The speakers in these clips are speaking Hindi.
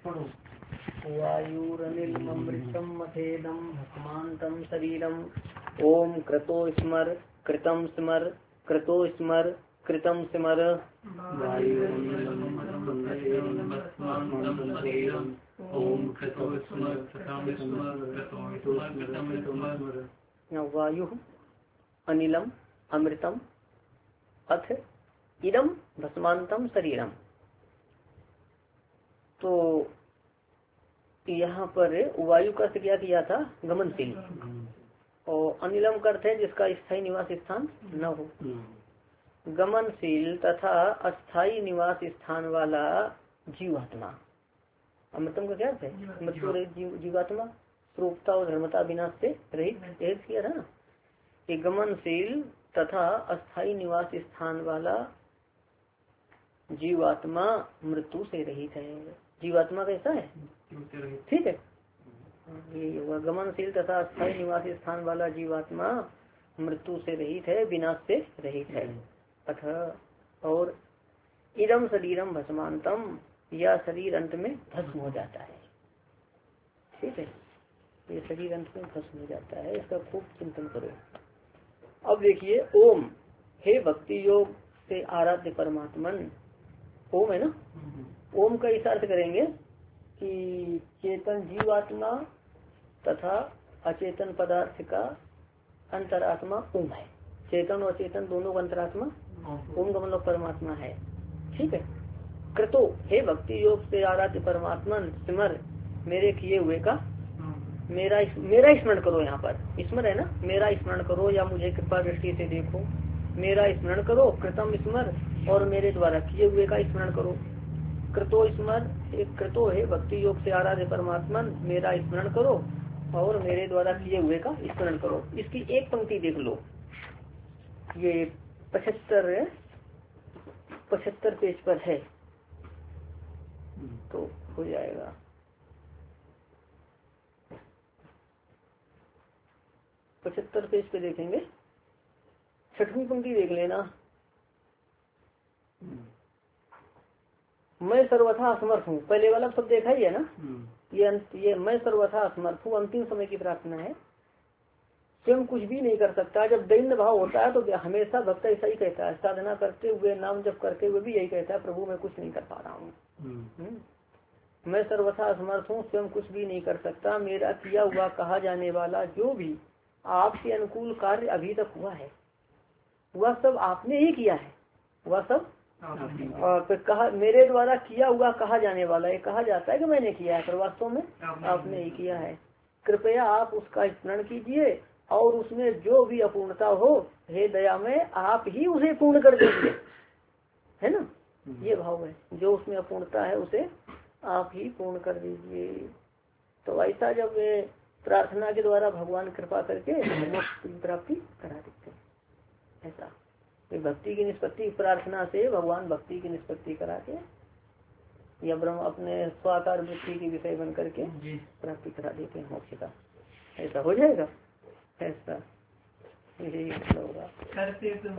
वायुरनिलमृतम मथेदम भस्मांतम शरीरम ओम क्रतो स्मर कृतम स्मर क्रतो स्मर कृतम स्मर वायु अनिलम अमृतम अथ इदम भस्मांतम शरीरम। तो यहाँ पर वायु का अर्थ क्या किया था? गमनशील। और अनिलम का अर्थ है जिसका स्थायी निवास स्थान न हो। गमनशील तथा अस्थायी निवास स्थान वाला जीवात्मा। अमृतम का क्या अर्थ है? मृत्यु रहित जीवात्मा, स्वरूपता और धर्मता विनाश से रहित किया था ना। ये गमनशील तथा अस्थायी निवास स्थान वाला जीवात्मा मृत्यु से रहित है। जीवात्मा कैसा है? ठीक है, ये हुआ गमनशील तथा अस्थायी निवास स्थान वाला जीवात्मा मृत्यु से रहित है, विनाश से रहित है। अतः और इदम शरीरम भस्मांतम, यह शरीर अंत में भस्म हो जाता है। ठीक है, ये शरीर अंत में भस्म हो जाता है, इसका खूब चिंतन करो। अब देखिए, ओम हे भक्ति योग से आराध्य परमात्मन। ओम है ना, ओम का इस अर्थ करेंगे कि चेतन जीवात्मा तथा अचेतन पदार्थ का अंतरात्मा ओम है। चेतन और चेतन दोनों का अंतरात्मा ओम का मतलब परमात्मा है। ठीक है। कृतो हे भक्ति योग से आराध्य परमात्मन स्मर, मेरे किए हुए का मेरा स्मरण करो। यहाँ पर स्मर है ना, मेरा स्मरण करो या मुझे कृपा दृष्टि से देखो, मेरा स्मरण करो। कृतम स्मर, और मेरे द्वारा किए हुए का स्मरण करो। कृतो स्मर, कृतो है भक्ति योग से आराध्य परमात्मन, मेरा स्मरण करो और मेरे द्वारा किए हुए का स्मरण करो। इसकी एक पंक्ति देख लो, ये 75 पेज पर है, तो हो जाएगा। पचहत्तर पेज पे देखेंगे, 6वीं पंक्ति देख लेना। मैं सर्वथा असमर्थ हूँ, पहले वाला सब देखा ही है ना। ये मैं सर्वथा असमर्थ हूँ अंतिम समय की प्रार्थना है। स्वयं कुछ भी नहीं कर सकता। जब दैन्य भाव होता है तो हमेशा भक्त ऐसा ही कहता है, साधना करते हुए नाम जप करते हुए भी यही कहता है, प्रभु मैं कुछ नहीं कर पा रहा हूँ। मैं सर्वथा असमर्थ हूँ, स्वयं कुछ भी नहीं कर सकता। मेरा किया हुआ कहा जाने वाला जो भी आपके अनुकूल कार्य अभी तक हुआ है वह सब आपने ही किया है। वह सब और कहा मेरे द्वारा किया हुआ कहा जाने वाला, ये कहा जाता है कि मैंने किया है, पर वास्तव में आपने ही किया है। कृपया आप उसका स्मरण कीजिए और उसमें जो भी अपूर्णता हो, हे दया में आप ही उसे पूर्ण कर दीजिए। है ना, ये भाव है, जो उसमें अपूर्णता है उसे आप ही पूर्ण कर दीजिए। तो ऐसा जब प्रार्थना के द्वारा भगवान कृपा करके मोक्ष की प्राप्ति करा देते हैं। ऐसा भक्ति की निष्पत्ति, प्रार्थना से भगवान भक्ति की निष्पत्ति करा के या ब्रह्म अपने स्वाकार वृत्ति के विषय बन करके प्राप्ति करा देते हैं मोक्ष का। ऐसा हो जाएगा, ऐसा यही होगा। करते तो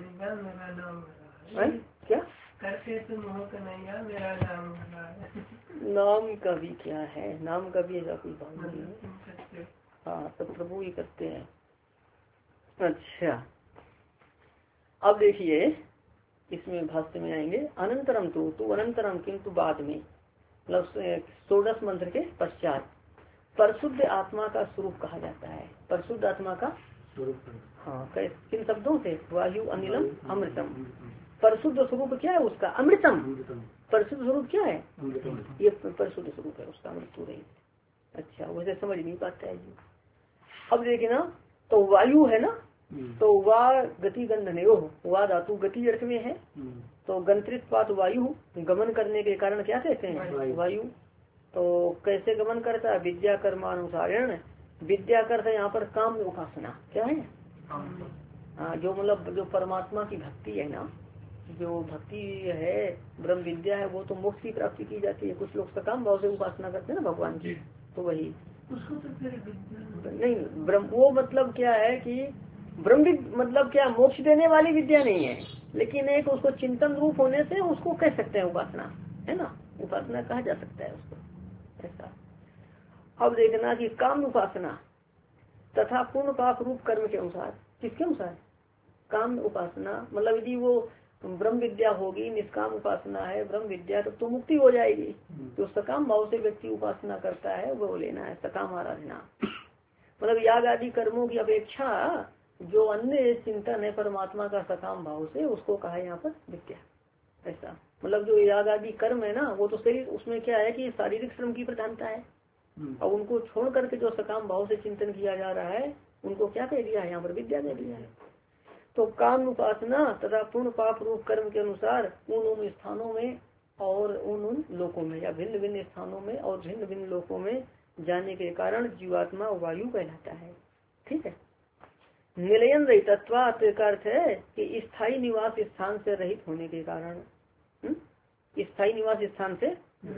क्या करते तो मेरा नाम का भी क्या है, नाम का भी ऐसा कोई भाव नहीं है। हाँ, सब प्रभु ही करते हैं। अच्छा, अब देखिए इसमें भाष्य में आएंगे। अनंतरम तू अनंतरम किंतु बाद में, मतलब 16 मंत्र के पश्चात परिशुद्ध आत्मा का स्वरूप कहा जाता है। परिशुद्ध आत्मा का स्वरूप, हाँ, किन शब्दों से? वायु अनिलम अमृतम। परिशुद्ध स्वरूप क्या है उसका? अमृतम। परिशुद्ध स्वरूप क्या है? ये परिशुद्ध स्वरूप है उसका, मृत्यु रहित। अच्छा, वैसे समझ नहीं पाता है जी। अब देखिए ना, तो वायु है ना, तो वा गति गंधनेयो, वा धातु गति अर्थ में है, तो गंत्रित पात वायु, गमन करने के कारण क्या कहते हैं? वायु। तो कैसे गमन करता है? विद्या कर्मानुसारण। विद्या करता है यहाँ पर काम उपासना। क्या है? हाँ, जो मतलब जो परमात्मा की भक्ति है ना, जो भक्ति है, ब्रह्म विद्या है, वो तो मोक्ष की प्राप्ति की जाती है। कुछ लोग सकाम भाव से उपासना करते हैं ना भगवान की, तो वही उसको तो फिर नहीं ब्रह्म, वो मतलब क्या है कि ब्रह्म मतलब क्या, मोक्ष देने वाली विद्या नहीं है, लेकिन एक उसको चिंतन रूप होने से उसको कह सकते हैं उपासना, है ना, उपासना कहा जा सकता है उसको। ऐसा। अब देखना कि काम उपासना तथा पूर्ण पाप रूप कर्म के अनुसार, किसके अनुसार? काम उपासना मतलब यदि वो ब्रह्म विद्या होगी, निष्काम उपासना है ब्रह्म विद्या, तो मुक्ति हो जाएगी। तो सकाम भाव से व्यक्ति उपासना करता है वो लेना है सकाम आराधना। मतलब याग आदि कर्मों की अपेक्षा जो अन्य चिंतन है परमात्मा का सकाम भाव से, उसको कहा यहाँ पर विद्या। ऐसा मतलब जो याग आदि कर्म है ना, वो तो शरीर, उसमें क्या है कि शारीरिक श्रम की प्रधानता है, और उनको छोड़ करके जो सकाम भाव से चिंतन किया जा रहा है उनको क्या कह दिया है यहाँ पर? विद्या कह दिया है। तो काम उपासना तथा पूर्ण पाप रूप कर्म के अनुसार उन स्थानों में और उन लोकों में, या भिन्न भिन्न स्थानों में और भिन्न भिन्न लोकों में जाने के कारण जीवात्मा वायु कहलाता है। ठीक है। निलयन रहितत्वात् का अर्थ है कि स्थायी निवास स्थान से रहित होने के कारण, स्थायी निवास स्थान से,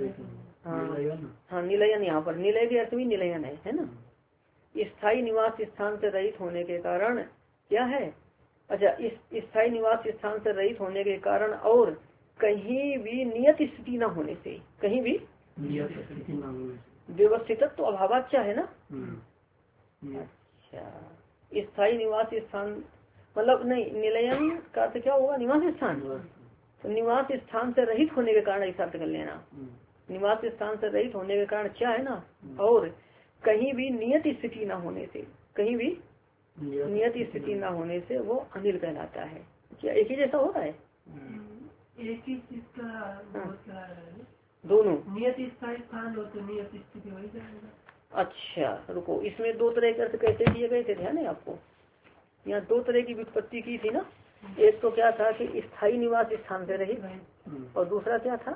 हाँ निलयन, यहाँ पर निलय के अर्थ भी निलयन है ना। स्थायी निवास स्थान से रहित होने के कारण क्या है? अच्छा, इस स्थायी निवास स्थान से रहित होने के कारण और कहीं भी नियत स्थिति न होने से, कहीं भी व्यवस्थित तो अभावाच्य है ना। अच्छा, स्थायी निवास स्थान मतलब नहीं, निलयन का अर्थ क्या होगा? निवास स्थान। तो निवास स्थान से रहित होने के कारण ऐसा अर्थ कर लेना। निवास स्थान से रहित होने के कारण क्या है ना, और कहीं भी नियत स्थिति न होने से, कहीं भी नियत स्थिति न होने से वो अनिल कहलाता है। क्या एक ही जैसा होता है? एक ही चीज का दोनों नियत स्थान हो तो नियत स्थिति हो जाएगा। अच्छा रुको, इसमें दो तरह के अर्थ कैसे किए गए थे, ध्यान है आपको? यहाँ दो तरह की व्युत्पत्ति की थी ना। एक तो क्या था कि स्थायी निवास स्थान से रहित, और दूसरा क्या था?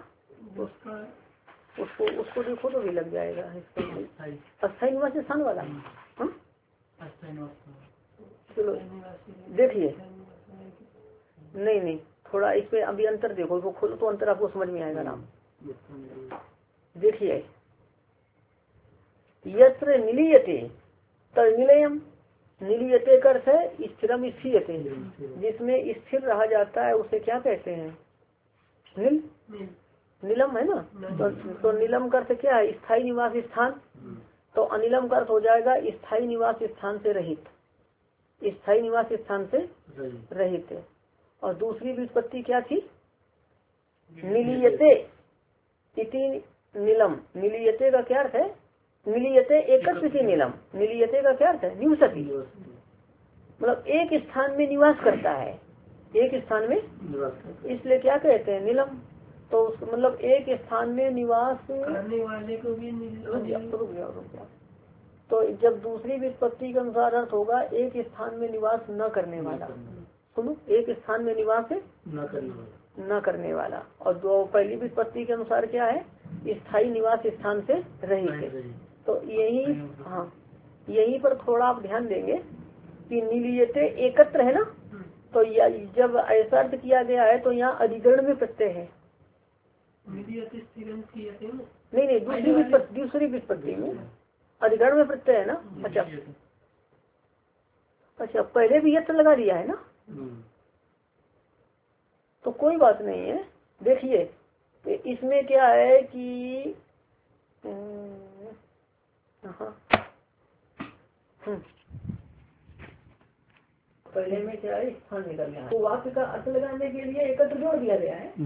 उसको देखो तो भी लग जाएगा। अस्थायी निवास स्थान वाला। चलो देखिए, नहीं थोड़ा इस पे अभी अंतर देखो, वो खोलो तो अंतर आपको समझ में आएगा ना। देखिए, यत्र निलीयते तनिलयम, निलीयते का अर्थ है स्थिरम स्थियते, जिसमें स्थिर रहा जाता है उसे क्या कहते हैं? नीलम है ना। तो नीलम का अर्थ क्या है? स्थायी निवास स्थान। तो अनिलम का अर्थ हो जाएगा स्थायी निवास स्थान से रहित, स्थायी निवास स्थान से रहित। और दूसरी व्युत्पत्ति क्या थी? निलीयते इति नीलम। निलीयते का क्या अर्थ है? निलीयते एकत्र की नीलम। निलीयते का क्या अर्थ है? निवसति, मतलब एक स्थान में निवास करता है, एक स्थान में, इसलिए क्या कहते हैं? नीलम। तो मतलब एक स्थान में निवास करने वाले को भी रुक गया। तो जब दूसरी व्युत्पत्ति के अनुसार अर्थ होगा एक स्थान में निवास न करने वाला। सुनो, एक स्थान में निवास न करने वाला। और दो पहली व्युत्पत्ति के अनुसार क्या है? स्थायी निवास स्थान से रहित। तो यही, हाँ यहीं पर थोड़ा आप ध्यान देंगे कि निलीयते एकत्र है ना। तो जब ऐसा अर्थ किया गया है तो यहाँ अधिकरण में प्रत्यय है। नहीं दूसरी व्युत्पत्ति में अधिकरण में प्रत्यय है ना। अच्छा पहले भी यत्र लगा दिया है ना, तो कोई बात नहीं है। देखिए इसमें क्या है कि पहले में क्या है? स्थान निकलना है, तो वाक्य का अर्थ लगाने के लिए एकत्र जोड़ दिया गया है।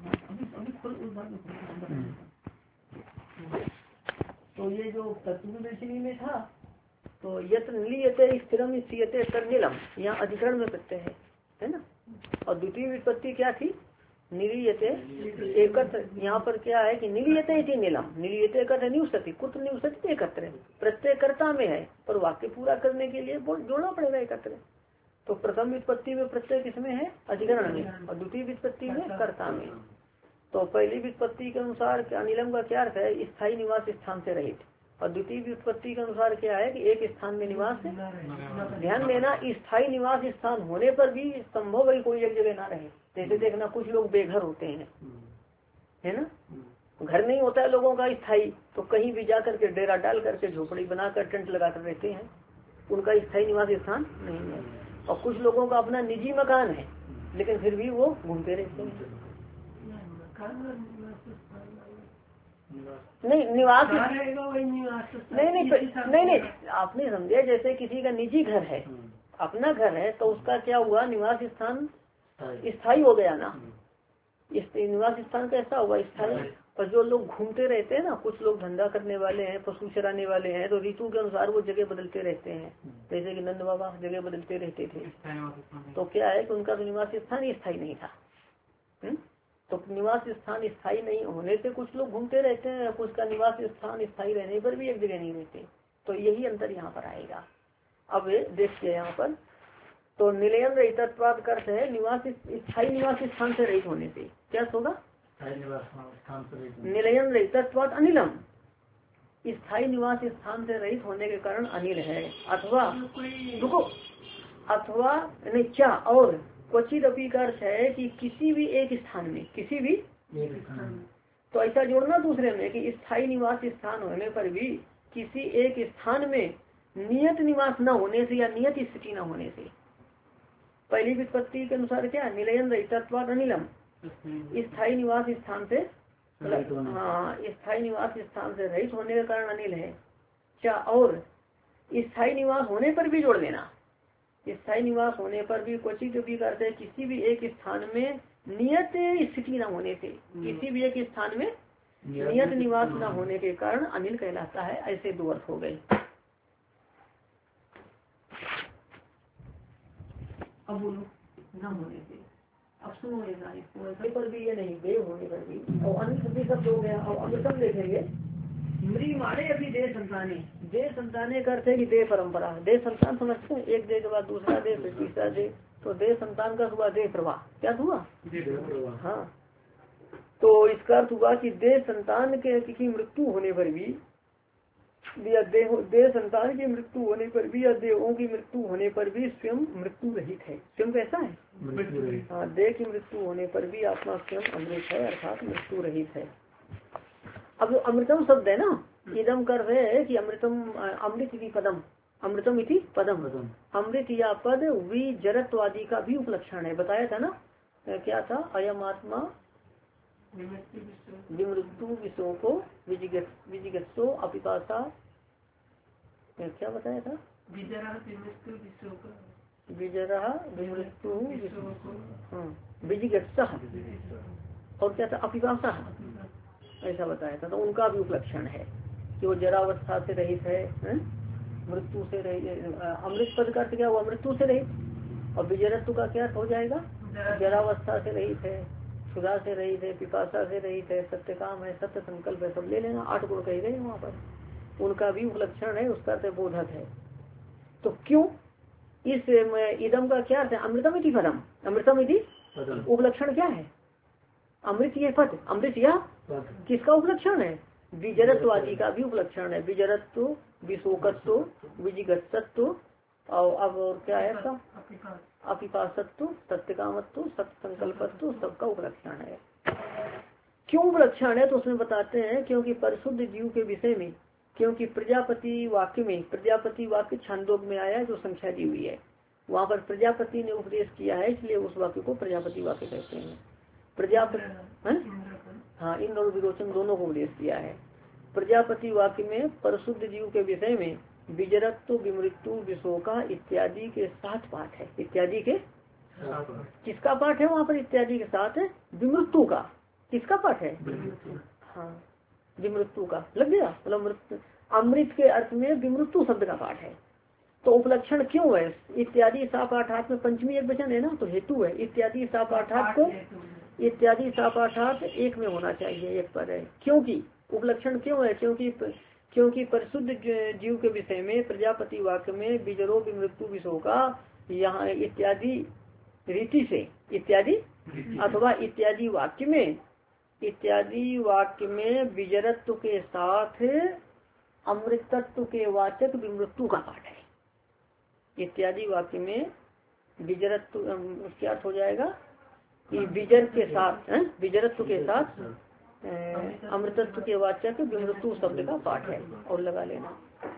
तो ये जो तत्वदर्शिनी में था, तो यत्र निलीयते स्थिरम स्थियते तन्निलम, यहाँ अधिकरण में प्रत्यय है ना। और द्वितीय व्युत्पत्ति क्या थी? निलीयते एकत्र। यहाँ पर क्या है कि निलीयते इति नीलम। निलीयते एकत्र निवसति, कुत्र निवसति एकत्र, प्रत्यय कर्ता में है, पर वाक्य पूरा करने के लिए जोड़ना पड़ेगा एकत्र। तो प्रथम व्युत्पत्ति में प्रत्यय किसमें है? अधिकरण में, और द्वितीय व्युत्पत्ति में कर्ता में। तो पहली व्युत्पत्ति के अनुसार अनिलम का क्या अर्थ है? स्थायी निवास स्थान से रहित। और द्वितीय व्युत्पत्ति के अनुसार क्या है कि एक स्थान में निवास। ध्यान देना, स्थायी निवास स्थान होने पर भी संभव है कोई एक जगह ना रहे। जैसे देखना कुछ लोग बेघर होते हैं, है ना, घर नहीं होता है लोगों का स्थायी, तो कहीं भी जा करके डेरा डाल करके झोपड़ी बनाकर टेंट लगाकर रहते हैं, उनका स्थायी निवास स्थान नहीं है। और कुछ लोगों का अपना निजी मकान है, लेकिन फिर भी वो घूमते रहते हैं। नहीं निवास रहेगा वही निवास। नहीं आपने समझे, जैसे किसी का निजी घर है, अपना घर है, तो उसका क्या हुआ, निवास स्थान स्थायी हो गया ना। इस निवास स्थान कैसा हुआ, स्थायी। और जो लोग घूमते रहते हैं ना, कुछ लोग धंधा करने वाले हैं, पशु चराने वाले हैं, तो ऋतु के अनुसार वो जगह बदलते रहते हैं। जैसे कि नंद बाबा जगह बदलते रहते थे, तो क्या है कि उनका तो निवास स्थान स्थायी नहीं था। तो निवास स्थान स्थायी नहीं होने से कुछ लोग घूमते रहते हैं, कुछ का निवास स्थान स्थायी रहने पर भी एक जगह नहीं रहते। तो यही अंतर यहाँ पर आएगा। अब देखिए यहाँ पर, तो निलयन रहितत्वाद का अर्थ है निवास स्थायी निवास स्थान से रहित होने से। क्या होगा, निलयन रहितत्वाद अनिलम, स्थायी निवास स्थान से रहित होने के कारण अनिल है। अथवा रुको, अथवा नहीं क्या, और क्वचित अपी का अर्थ है कि किसी भी एक स्थान में, किसी भी तो ऐसा जोड़ना दूसरे में कि स्थायी निवास स्थान होने पर भी किसी एक स्थान में नियत निवास न होने से या नियत स्थिति न होने से। पहली विपत्ति के अनुसार क्या, निलयन रहितत्वाद अनिलम, स्थायी निवास स्थान से हाँ स्थायी निवास स्थान से रहित होने के कारण अनिल है। क्या, और स्थायी निवास होने पर भी जोड़ देना, स्थायी निवास होने पर भी क्वचित भी करते हैं किसी भी एक स्थान में नियत स्थिति न होने से, किसी भी एक स्थान में नियत निवास न होने के कारण अनिल कहलाता है। ऐसे दो अर्थ हो गए। अब बोलो न होने से, अब सुनो इसको पर भी ये नहीं, बे होने पर भी, और अन्य शब्द हो गया। और अमृतम देखेंगे, मृी मारे अभी देह संताने, देह संताने का अर्थ है कि देह परंपरा, देह संतान समझते हैं, एक देह के बाद दूसरा देह, फिर तीसरा देह, तो देह संतान का हुआ देह प्रवाह। क्या हुआ, हाँ, तो इसका अर्थ हुआ कि देह संतान के किसी मृत्यु होने पर भी, या देह संतान की मृत्यु होने पर भी, या देहों की मृत्यु होने पर भी स्वयं मृत्यु रहित है। स्वयं कैसा है, हाँ, देह की मृत्यु होने पर भी आत्मा स्वयं अमृत है, अर्थात मृत्यु रहित है। अब जो अमृतम शब्द है ना, इदम कर रहे हैं कि अमृतम, अमृत इति पदम, अमृतम इति पदम, अमृत या पद विजरत्वादि का भी उपलक्षण है। बताया था ना, क्या था, अयम आत्मा विमृत्यु विषयों को विजिगत्सो अपिपासा, क्या बताया था, विजरा विमृत्यु विजिगत्सा, और क्या था, अपिपासा, ऐसा बताया था। तो उनका भी उपलक्षण है कि वो जरावस्था से रहित है, मृत्यु से रहित। अमृत पद का अर्थ क्या हुआ, मृत्यु से रहित, और विजरत्व का क्या हो जाएगा, जरावस्था से रहित है, सुधा से रहित है, पिपासा से रहित है, सत्य काम है, सत्य संकल्प है, सब ले लेना, 8 गुण कहे गए वहाँ पर। उनका भी उपलक्षण है, उसका अर्थ बोधक है। तो क्यों इस इदम का क्या अर्थ है, अमृतम इति पदम, अमृतम इति उपलक्षण क्या है, अमृत ये पद, अमृत यह किसका उपलक्षण है, विजरत्व आदि का भी उपलक्षण है। विजरत्व, विशोकत्व, विजिगत्सत्व, और अब और क्या है इसका, अपिपासत्व, सत्यकामत्व, सत्य संकल्पत्व, सबका उपलक्षण है। क्यों उपलक्षण है, तो उसमें बताते हैं क्योंकि परिशुद्ध जीव के विषय में, क्योंकि प्रजापति वाक्य में, प्रजापति वाक्य छांदोग्य में आया जो संख्या दी हुई है, वहाँ पर प्रजापति ने उपदेश किया है, इसलिए उस वाक्य को प्रजापति वाक्य कहते हैं। प्रजापति, हाँ, इंद्र और विरोचन दोनों को उपदेश किया है। प्रजापति वाक्य में परिशुद्ध जीव के विषय में विजरत्व, विमृत्यु, विशोका इत्यादि के 7 पाठ है। इत्यादि के किसका पाठ है वहाँ पर, इत्यादि के साथ है विमृत्यु का, किसका पाठ है, हाँ, विमृत्यु का लग गया, मतलब अमृत के अर्थ में विमृत्यु शब्द का पाठ है। तो उपलक्षण क्यों है, इत्यादि सा पाठार्थ में पंचमी एक वचन है ना, तो हेतु है। इत्यादि सा पाठार्थ को, इत्यादि सा पाठार्थ एक में होना चाहिए, एक पर है। क्योंकि उपलक्षण क्यों है, क्योंकि परिशुद्ध जीव के विषय में प्रजापति वाक्य में विजरो विमृत्यु विशोका, यहाँ इत्यादि रीति से, इत्यादि अथवा इत्यादि वाक्य में, इत्यादि वाक्य में विजरत्व के साथ अमृतत्व के वाचक विमृत्यु का पाठ है। इत्यादि वाक्य में विजरत्व क्या हो जाएगा कि विजर के साथ, विजरत्व के साथ अमृतत्व के वाचक विमृत्यु शब्द का पाठ है, और लगा लेना।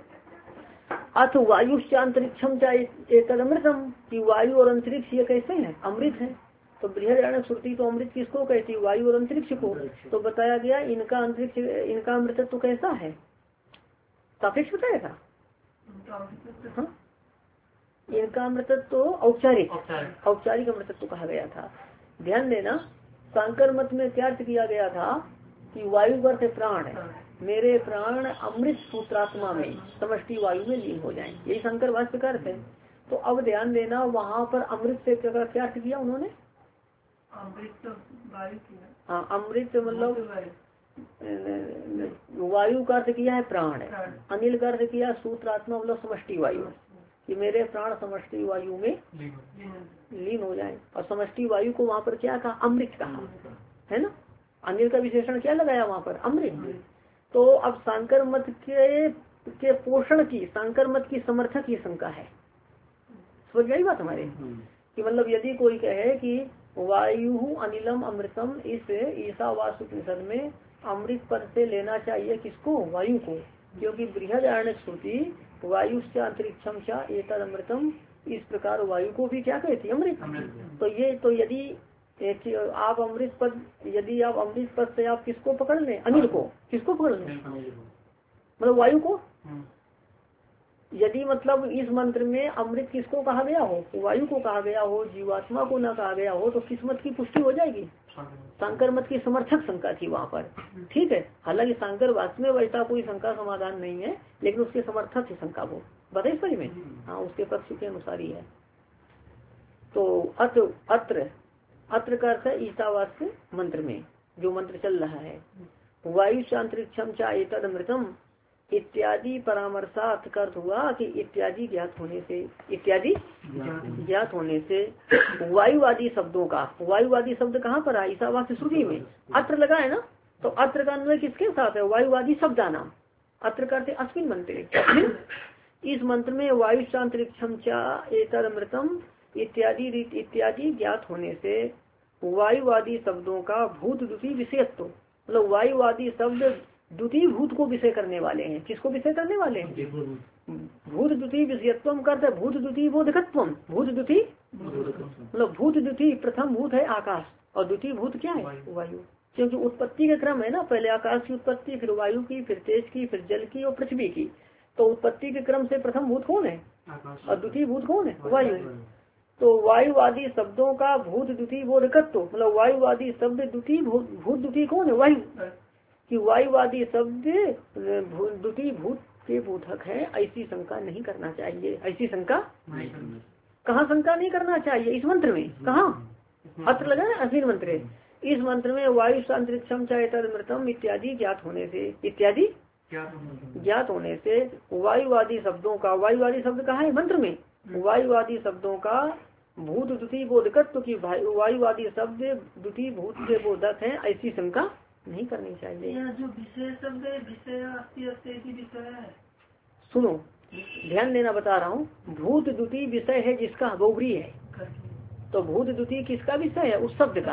अथ वायु अंतरिक्षम चाहे एक अमृतम, कि वायु और अंतरिक्ष ये कैसे हैं, अमृत है। तो बृहदारण्यक श्रुति तो अमृत किसको कहती है? वायु और अंतरिक्ष को। तो बताया गया इनका अंतरिक्ष, इनका अमृतत्व तो कैसा है? सापेक्ष बताया था। हाँ? इनका अमृतत्व तो औपचारिक अमृतत्व कहा गया था। ध्यान देना, सांकर मत में क्या अर्थ किया गया था कि वायु वर्थ प्राण है, मेरे प्राण अमृत सूत्रात्मा में समष्टि वायु में लीन हो जाएं, यही शंकर भाष्य का अर्थ है। तो अब ध्यान देना, वहाँ पर अमृत से क्या अर्थ किया उन्होंने? हाँ, अमृत मतलब वायु का अर्थ किया है प्राण, अनिल का अर्थ किया सूत्रात्मा मतलब समष्टि वायु, कि मेरे प्राण समष्टि वायु में लीन हो जाए। और समष्टि वायु को वहाँ पर क्या कहा? अमृत कहा है ना। अनिल का विशेषण क्या लगाया वहाँ पर? अमृत। तो अब सांकर मत के पोषण की, सांकर मत की समर्थक की शंका है। समझ गई बात हमारे कि मतलब यदि कोई कहे कि वायु अनिलम अमृतम, इस ईशावास उपनिषद में अमृत पद से लेना चाहिए किसको? वायु को, क्योंकि बृहदारण्यक श्रुति वायु से अंतरिक्षम चा एतद अमृतम, इस प्रकार वायु को भी क्या कहती है? अमृत। तो ये तो यदि आप अमृत पद, यदि आप अमृत पद से आप किसको पकड़ लें? अनिल को। किसको पकड़ लें? मतलब वायु को। यदि मतलब इस मंत्र में अमृत किसको कहा गया हो? वायु को कहा गया हो, जीवात्मा को न कहा गया हो, तो किस मत की पुष्टि हो जाएगी? सांकर मत की समर्थक शंका थी वहाँ पर। ठीक है, हालांकि सांकर वास्तव में वैसा कोई शंका समाधान नहीं है, लेकिन उसके समर्थक थी शंका वो बताइए सही में। हाँ, उसके पक्ष के अनुसार ही है। तो अत्र का अर्थ है ईशावास्य मंत्र में जो मंत्र चल रहा है, वायु शांतरिक्षम चा एतद अमृतम इत्यादि परामर्शार्थ का अर्थ हुआ कि इत्यादि ज्ञात होने से, इत्यादि ज्ञात होने से वायुवादी शब्दों का, वायुवादी शब्द कहाँ पर है? ईशावास्य श्रुति में अत्र लगा है ना। तो अत्र का अन्वय किसके साथ है? वायुवादी शब्दा नाम। अत्र करते अस्मिन मंत्र, इस मंत्र में वायु शांतरिक्षम चा एतद अमृतम इत्यादि ज्ञात होने से वायुवादी शब्दों का भूत द्वितीय विषयत्व, मतलब वायुवादी शब्द द्वितीय भूत को विषय करने वाले हैं। किसको विषय करने वाले हैं? भूत द्वितीय विषयत्व करते, भूत द्वितीय बोधकत्व। भूत द्वितीय मतलब भूत द्वितीय, प्रथम भूत है आकाश और द्वितीय भूत क्या है? वायु। क्योंकि उत्पत्ति का क्रम है ना, पहले आकाश की उत्पत्ति, फिर वायु की, फिर तेज की, फिर जल की और पृथ्वी की। तो उत्पत्ति के क्रम से प्रथम भूत कौन है और द्वितीय भूत कौन है? वायु। तो वायुवादी शब्दों का भूत द्वितीय बोधकत्व, मतलब वायुवादी शब्द द्वितीय भूत द्वितीय कौन है? वायु। कि वायुवादी शब्द द्वितीय भूत के बोधक है, ऐसी शंका नहीं करना चाहिए। ऐसी शंका कहाँ शंका नहीं करना चाहिए? इस मंत्र में। कहाँ? अत्र लगा है अस्मिन मंत्र। इस मंत्र में वायु शांतरिक्षम चा एतद अमृतम इत्यादि ज्ञात होने से, इत्यादि ज्ञात होने से वायुवादी शब्दों का, वायुवादी शब्द कहाँ है मंत्र में? वायुवादी शब्दों का भूत द्वितीय बोधकत्व की, वायुवादी शब्द द्वितीय भूत के बोधक है, ऐसी शंका नहीं करनी चाहिए। जो विषय शब्द है, विषय है। सुनो, ध्यान देना, बता रहा हूँ। भूत द्वितीय विषय है जिसका बहुव्रीहि है, तो भूत द्वितीय किसका विषय है? उस शब्द का।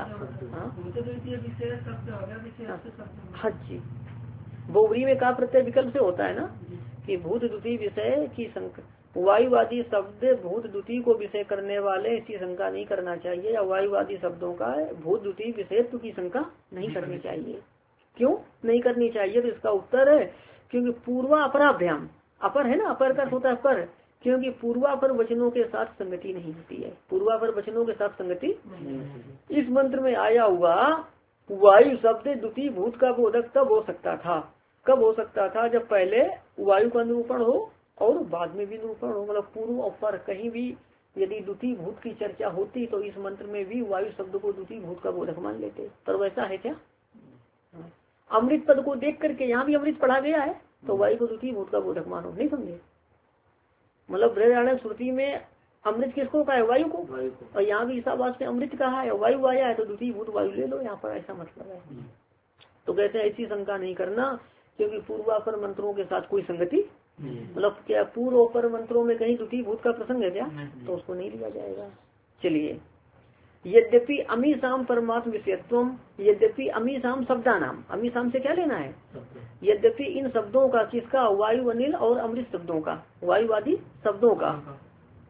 हाँ जी, बहुव्रीहि में का प्रत्यय विकल्प से होता है ना, कि भूत द्वितीय विषय की शंका, वायुवादी शब्द भूत द्वितीय को विषय करने वाले इसकी शंका नहीं करना चाहिए, या वायुवादी शब्दों का भूत द्वितीय विषयत्व की शंका नहीं करनी चाहिए। क्यों नहीं करनी चाहिए? तो इसका उत्तर है क्योंकि पूर्वा अपराभ्याम, अपर है ना, अपर का होता है पर, क्योंकि पूर्वापर वचनों के साथ संगति नहीं होती है। पूर्वापर वचनों के साथ संगति इस मंत्र में आया हुआ वायु शब्द द्वितीय भूत का बोधक तब हो सकता था। कब हो सकता था? जब पहले वायु का निरूपण हो और बाद में भी निरूपण हो, मतलब पूर्व और पर कहीं भी यदि द्वितीय भूत की चर्चा होती तो इस मंत्र में भी वायु शब्द को द्वितीय भूत का बोधक मान लेते। पर वैसा है क्या? अमृत पद को देख करके यहाँ भी अमृत पढ़ा गया है तो वायु को द्वितीय भूत का बोधक मानो, नहीं समझे? मतलब बृहदारण्यक श्रुति में अमृत किसको कहा है? वायु को। और यहाँ भी ईशावास में अमृत कहा है, वायु आया है तो द्वितीय भूत वायु ले लो, यहाँ पर ऐसा मतलब है। तो कहते हैं ऐसी शंका नहीं करना, क्योंकि पूर्वापर मंत्रों के साथ कोई संगति, मतलब क्या पूर्व और मंत्रों में कहीं द्वितीय भूत का प्रसंग है क्या? तो उसको नहीं लिया जाएगा। चलिए, यद्यपि अमीसाम परमात्म विषयत्वम, यद्यपि अमीसाम शब्दा नाम, अमीसाम से क्या लेना है? यद्यपि इन शब्दों का, किसका? वायु अनिल और अमृत शब्दों का, वायुवादी शब्दों का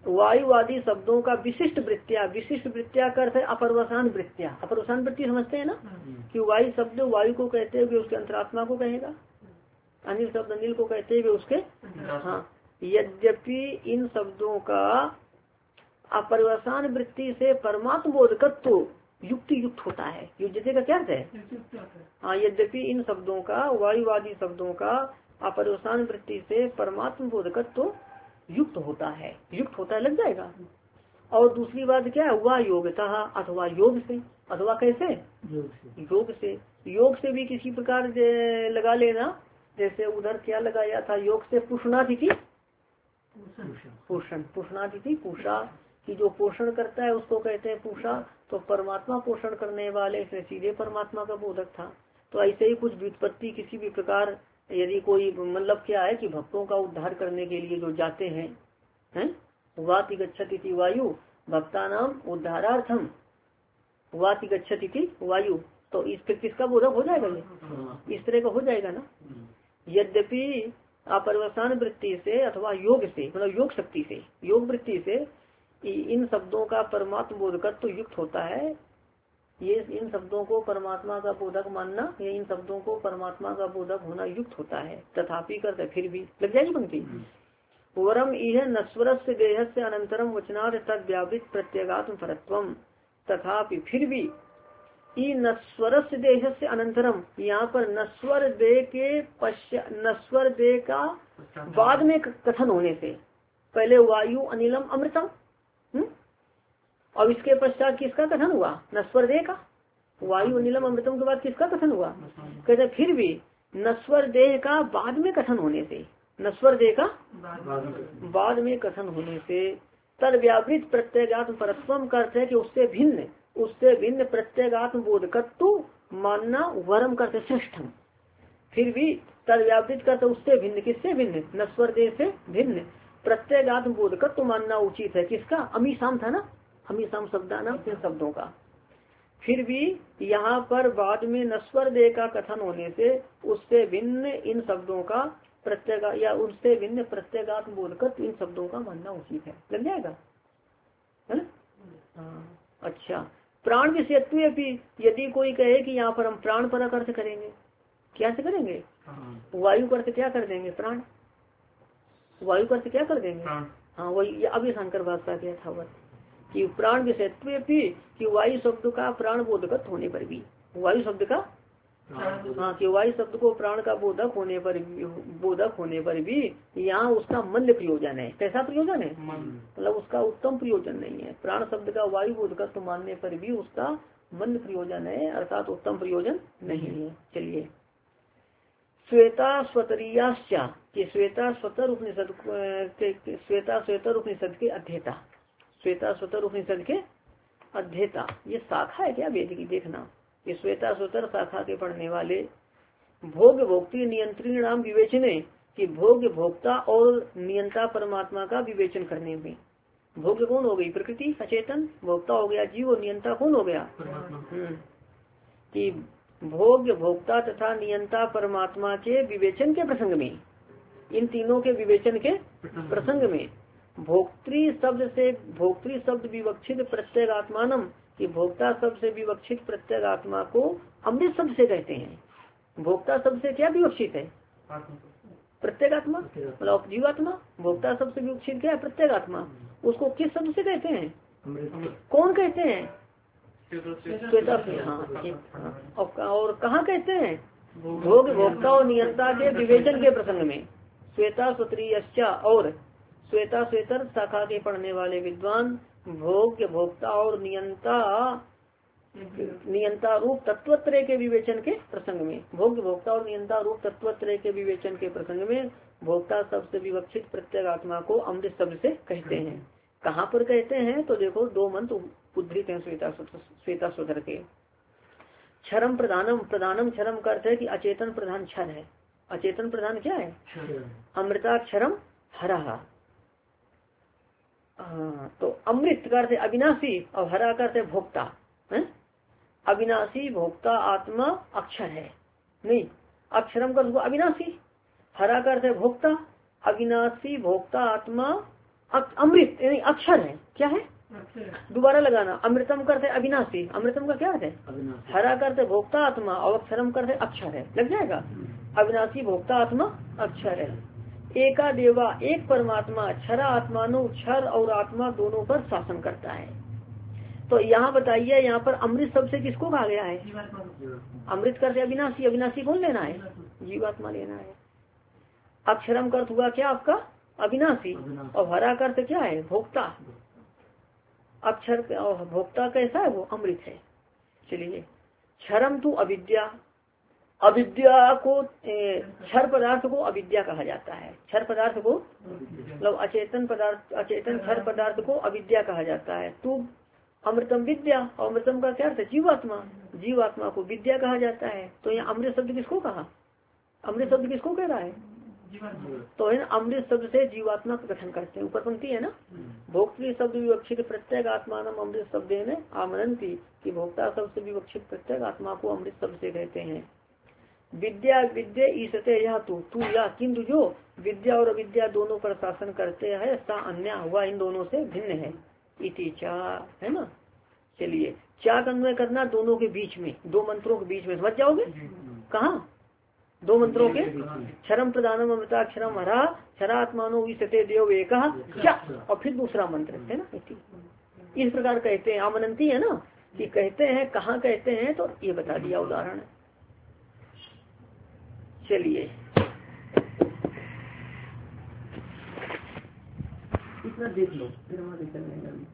वायुवादी शब्दों का विशिष्ट वृत्तियां करते अपरवसान वृत्तियां। अपरवसान वृत्ति समझते हैं ना कि वायु शब्द वायु को कहते हुए उसके अंतरात्मा को कहेगा, अनिल शब्द अनिल को कहते हुए उसके, हाँ। यद्यपि इन शब्दों का अपरवसान वृत्ति से परमात्म बोधकत्व युक्ति युक्त होता है। युज्यते का क्या है? हाँ, यद्यपि इन शब्दों का वायुवादी शब्दों का अपरवसान वृत्ति से परमात्म बोधकत्व युक्त होता है। युक्त होता है लग जाएगा। और दूसरी बात क्या है? वह योग्यता अथवा योग से, अथवा कैसे? योग से भी किसी प्रकार लगा लेना। जैसे उधर क्या लगाया था? योग से पुष्णादिति पुष्णादिति पूषा कि जो पोषण करता है उसको कहते हैं पूषा। तो परमात्मा पोषण करने वाले से सीधे परमात्मा का बोधक था। तो ऐसे ही कुछ व्युत्पत्ति किसी भी प्रकार यदि कोई मतलब क्या है कि भक्तों का उद्धार करने के लिए जो जाते हैं वाति गच्छति वायु भक्ता नाम उद्धारार्थम वाति गच्छति वायु। तो इस पर किसका बोधक हो जाएगा? ये इस तरह का हो जाएगा ना। यद्यपि अपरवसान वृत्ति से अथवा योग से मतलब योग शक्ति से योग वृत्ति से इन शब्दों का परमात्मा बोधकत्व युक्त होता है। ये इन शब्दों को परमात्मा का बोधक मानना, ये इन शब्दों को परमात्मा का बोधक होना युक्त होता है। तथापि करते फिर भी लग जाएगी पंक्ति। वरम यह नस्वर से देह से अनंतरम वचनार्थ तद व्यावृत प्रत्यगात्म परत्वम। तथापि फिर भी नस्वर से देह से अनंतरम, यहाँ पर नस्वर देह के नस्वर देह का बाद में कथन होने से पहले वायु अनिलम अमृतम, और इसके पश्चात किसका कथन हुआ? नस्वर देह का। वायु अनिलम अमृतम के बाद किसका कथन हुआ? कहते फिर भी नस्वर देह का बाद में कथन होने से, नस्वर देह का बाद में कथन होने से तद व्यावृत प्रत्यगात्म परस्परम करते हैं कि उससे भिन्न प्रत्यगात्म बोधकत्व मानना वरम करते श्रेष्ठम। फिर भी तद व्यावृत करते उससे भिन्न, किससे भिन्न? नस्वर देह से भिन्न प्रत्यगात्म बोधकत्व मानना उचित है। किसका? अमीशाम था ना, अमीशाम शब्दाना इन शब्दों का। फिर भी यहाँ पर बाद में नस्वर देह का कथन होने से उससे भिन्न इन शब्दों का प्रत्यगा या उनसे भिन्न प्रत्यगात्म बोधकत्व इन शब्दों का मानना उचित है। लग जाएगा है ना? हाँ, अच्छा। प्राण विषयत्व भी यदि कोई कहे कि यहाँ पर हम प्राण पर अर्थ करेंगे, क्या से करेंगे? वायु का अर्थ क्या कर देंगे? प्राण। वायु का अर्थ क्या कर देंगे? हाँ, वही अभी शंकर भाषा क्या था वह कि प्राण विषयत्व भी कि वायु शब्द का प्राण बोधकत्व होने पर भी, वायु शब्द का हाँ कि वायु शब्द को प्राण का बोधक होने पर भी यहाँ उसका मंद प्रयोजन है। कैसा प्रयोजन है? मतलब उसका उत्तम प्रयोजन नहीं है। प्राण शब्द का वायु बोधकत्व मानने पर भी उसका मंद प्रयोजन है, अर्थात उत्तम प्रयोजन नहीं है। चलिए, श्वेता स्वतरीयाश्चा कि श्वेता स्वतर उपनिषद के अध्येता, श्वेता स्वतर उपनिषद के अध्येता ये शाखा है क्या वेद की? देखना, ये श्वेता स्वतर शाखा के पढ़ने वाले भोग भोक्ति नियंत्रण नाम विवेचने कि भोग भोक्ता और नियंता परमात्मा का विवेचन करने में। भोग कौन हो गई? प्रकृति अचेतन, भोक्ता हो गया जीव और नियंता कौन हो गया? कि भोग भोक्ता तथा नियंता परमात्मा के विवेचन के प्रसंग में, इन तीनों के विवेचन के प्रसंग में भोक्त्री शब्द विवक्षित प्रत्यगात्मानम कि भोक्ता शब्द से विवक्षित प्रत्यगात्मा को अमृत शब्द से कहते हैं। भोक्ता शब्द से क्या विवक्षित है? प्रत्यगात्मा मतलब जीवात्मा। भोक्ता शब्द से विवक्षित क्या है? प्रत्यगात्मा। उसको किस शब्द से कहते हैं? कौन कहते हैं? और कहाँ कहते हैं? भोग भोक्ता और नियंता के विवेचन के प्रसंग में। श्वेता स्वतरीयश्चा और श्वेता श्वेतर शाखा के पढ़ने वाले विद्वान भोग भोक्ता और नियंता रूप तत्वत्रय के विवेचन के प्रसंग में, भोग भोक्ता और नियंता रूप तत्वत्रय के विवेचन के प्रसंग में भोक्ता शब्द से विवक्षित प्रत्यगात्मा को अमृत शब्द से कहते हैं। कहाँ पर कहते हैं? तो देखो दो मंत्र उद्धृत हैं श्वेता स्वतर के। क्षरम प्रधानम, प्रधानम क्षरम का अर्थ है कि अचेतन प्रधान क्षर है। अचेतन प्रधान क्या है? अमृताक्षरम हरा। तो अमृत का अर्थ है अविनाशी और हरा का अर्थ है भोक्ता। अविनाशी भोक्ता आत्मा अक्षर है नहीं, अक्षरम का अर्थ अविनाशी, हरा का अर्थ है भोक्ता, अविनाशी भोक्ता आत्मा अमृत यानी अक्षर है। क्या है? दोबारा लगाना। अमृतम करते अविनाशी। अमृतम का क्या अर्थ है? हरा करते भोक्ता आत्मा और अक्षरम करते अक्षर है। लग जाएगा। अविनाशी भोक्ता आत्मा अक्षर है। एका देवा एक परमात्मा क्षरा आत्मानो क्षर और आत्मा दोनों पर शासन करता है। तो यहाँ बताइए, यहाँ पर अमृत शब्द से किसको कहा गया है? अमृत करते अविनाशी। अविनाशी कौन लेना है? जीवात्मा लेना है। अक्षरम का अर्थ हुआ क्या आपका? अविनाशी। और हरा का अर्थ क्या है? भोक्ता। अक्षर और भोक्ता कैसा है? वो अमृत है। चलिए, क्षरम तो अविद्या। अविद्या को क्षर पदार्थ को अविद्या कहा जाता है। क्षर पदार्थ को मतलब अचेतन पदार्थ, अचेतन क्षर पदार्थ को अविद्या कहा जाता है। तो अमृतम विद्या, और अमृतम का क्या अर्थ है? जीवात्मा। जीवात्मा को विद्या कहा जाता है। तो यहाँ अमृत शब्द किसको कहा? अमृत शब्द किसको कह रहा है? तो है ना, अमृत शब्द से जीवात्मा का गठन करते हैं। ऊपर पंक्ति है ना, भोक्तृ शब्द विवक्षित प्रत्येक आत्मान अमृत शब्द में आमनंती की भोक्ता शब्द से विवक्षित प्रत्येक आत्मा को अमृत शब्द से कहते हैं। विद्या विद्या ईसते यह तू या किंतु जो विद्या और अविद्या दोनों पर शासन करते हैं सा अन्य हुआ इन दोनों से भिन्न है। इति चा है ना। चलिए, चा का अन्वय करना दोनों के बीच में, दो मंत्रों के बीच में। समझ जाओगे कहाँ? दो मंत्रों के क्षरम प्रदानम अमृताक्षरम हरा क्षरात्मानो विसते देव एक और फिर दूसरा मंत्र है ना। इस प्रकार कहते हैं। आमनंती है ना कि कहते हैं, कहाँ कहते हैं तो ये बता दिया उदाहरण। चलिए, इतना देख लो फिर हमारे चलने लगे।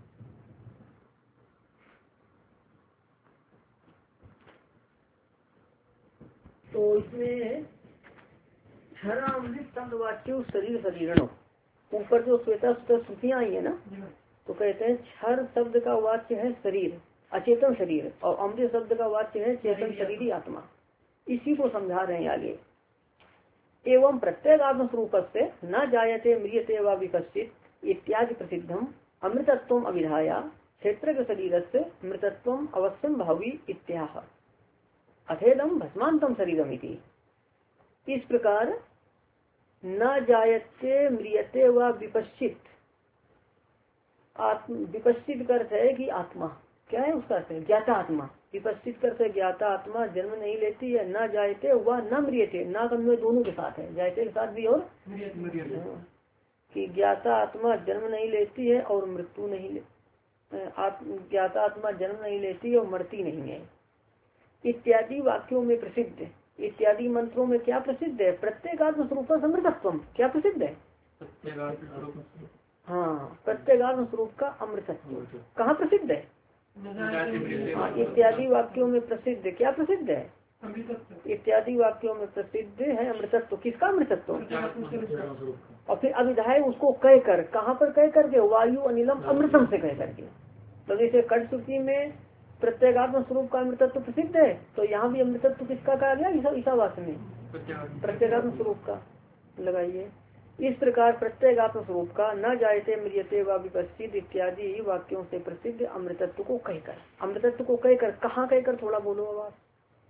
तो इसमें क्षरामृत शब्दवाच्य शरीर शरीरणों, ऊपर जो श्वेता श्रुतियां आई है ना, तो कहते हैं क्षर शब्द का वाच्य है शरीर, अचेतन शरीर, और अमृत शब्द का वाच्य है चेतन शरीरी आत्मा। इसी को समझा रहे हैं आगे। एवं प्रत्येक आत्म स्वरूप से न जायते म्रियते व विकसित इत्यादि प्रसिद्धम अमृतत्व अभिधाया क्षेत्र के शरीर से मृतत्व अवश्यम भावी इत्याह अथेदम भस्मांतम शरीरम इति। इस प्रकार न जायते म्रियते व विपश्चित, विपश्चित का अर्थ है कि आत्मा क्या है, उसका अर्थ है ज्ञाता आत्मा। विपश्चित कर से ज्ञाता आत्मा जन्म नहीं लेती है। न जायते व न म्रियते, न कन्वय दोनों के साथ है, जायते के साथ भी और कि ज्ञाता आत्मा जन्म नहीं लेती है और मृत्यु नहीं ज्ञाता आत्मा जन्म नहीं लेती है और मरती नहीं है इत्यादि वाक्यों में प्रसिद्ध। इत्यादि मंत्रों में क्या प्रसिद्ध है? प्रत्येगात्म स्वरूप अमृतत्व। क्या प्रसिद्ध है? हाँ, प्रत्येगात्म स्वरूप का अमृतत्व कहाँ प्रसिद्ध है? इत्यादि वाक्यों में प्रसिद्ध। क्या प्रसिद्ध है? इत्यादि वाक्यों में प्रसिद्ध है अमृतत्व। किसका अमृतत्व? और फिर अभिधाय उसको कह कर, कहाँ पर कह करके? वायु अनिलम अमृतम से कह करके। तो जैसे कट श्रुति में प्रत्येगात्म स्वरूप का अमृतत्व प्रसिद्ध है, तो यहाँ भी अमृतत्व किसका कहा गया? ईसावास में प्रत्येगात्म स्वरूप का लगाइए। इस प्रकार प्रत्येगात्म स्वरूप का न जायते म्रियते व विपश्चित इत्यादि वाक्यों से प्रसिद्ध अमृतत्व को कहकर, अमृतत्व को कहकर कहाँ कहकर? थोड़ा बोलो अब आप।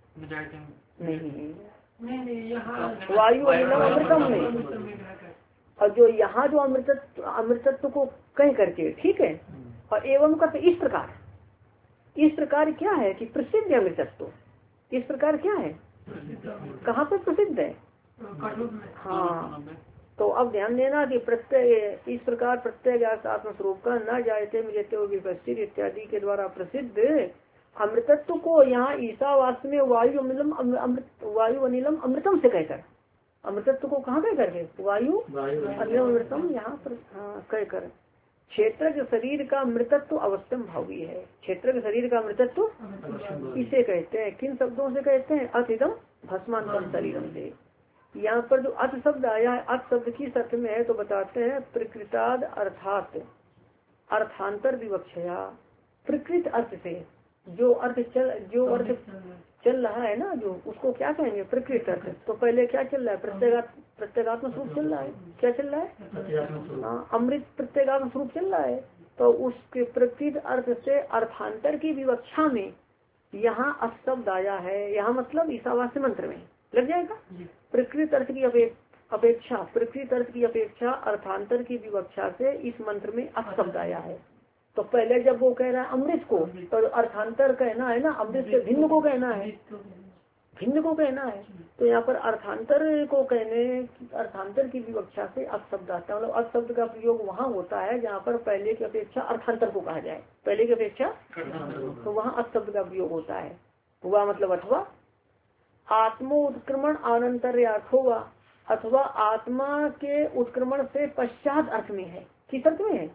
नहीं, वायु अनिलम अमृतम में। और जो यहाँ जो अमृतत्व को कह करके, ठीक है। और एवं का इस प्रकार, इस प्रकार क्या है कि प्रसिद्ध है अमृतत्व। इस प्रकार क्या है? कहाँ पर प्रसिद्ध है? हाँ, तो अब ध्यान देना कि प्रत्यय इस प्रकार प्रत्येक आत्म स्वरूप का न जायते मिलते विपस्थित इत्यादि के द्वारा प्रसिद्ध अमृतत्व को यहाँ ईसावास में वायु अनिलम अमृतम से कहकर, अमृतत्व को कहाँ कह करके? वायु अनिलम अमृतम यहाँ पर कहकर क्षेत्र के शरीर का मृतत्व अवश्यम भावी है। क्षेत्र के शरीर का मृतत्व इसे कहते हैं। किन शब्दों से कहते हैं? अतिदम भस्मांतम शरीरम से। यहाँ पर जो अर्थ शब्द आया है, अर्थ शब्द किस अर्थ में है तो बताते हैं प्रकृताद अर्थात अर्थांतर विवक्षया। प्रकृत अर्थ से जो अर्थ चल रहा है ना, जो उसको क्या कहेंगे? प्रकृत अर्थ। तो पहले क्या चल रहा है? प्रत्येगात्म स्वरूप चल रहा है। क्या चल रहा है? हाँ, अमृत प्रत्येगात्म स्वरूप चल रहा है। तो उसके प्रकृत अर्थ से अर्थांतर की विवक्षा में यहाँ अर्थ शब्द आया है। यहाँ मतलब ईसावास्य मंत्र में लग जाएगा। प्रकृत अर्थ की अपेक्षा, प्रकृत अर्थ की अपेक्षा अर्थांतर की विवक्षा से इस मंत्र में अप शब्द आया है। तो पहले जब वो कह रहा है अमृत को, तो अर्थांतर कहना है ना, अमृत से भिन्न को कहना है, भिन्न को कहना है। तो यहाँ पर अर्थांतर को कहने, अर्थांतर की विवक्षा से अप शब्द आता है। मतलब अप शब्द का प्रयोग वहाँ होता है जहाँ पर पहले की अपेक्षा अर्थांतर को कहा जाए, पहले की अपेक्षा, तो वहाँ अप शब्द का प्रयोग होता है। हुआ मतलब अथवा आत्मो उत्क्रमण अनंतर्यार्थ होगा, अथवा आत्मा के उत्क्रमण से पश्चात अर्थ में है। किस अर्थ में है?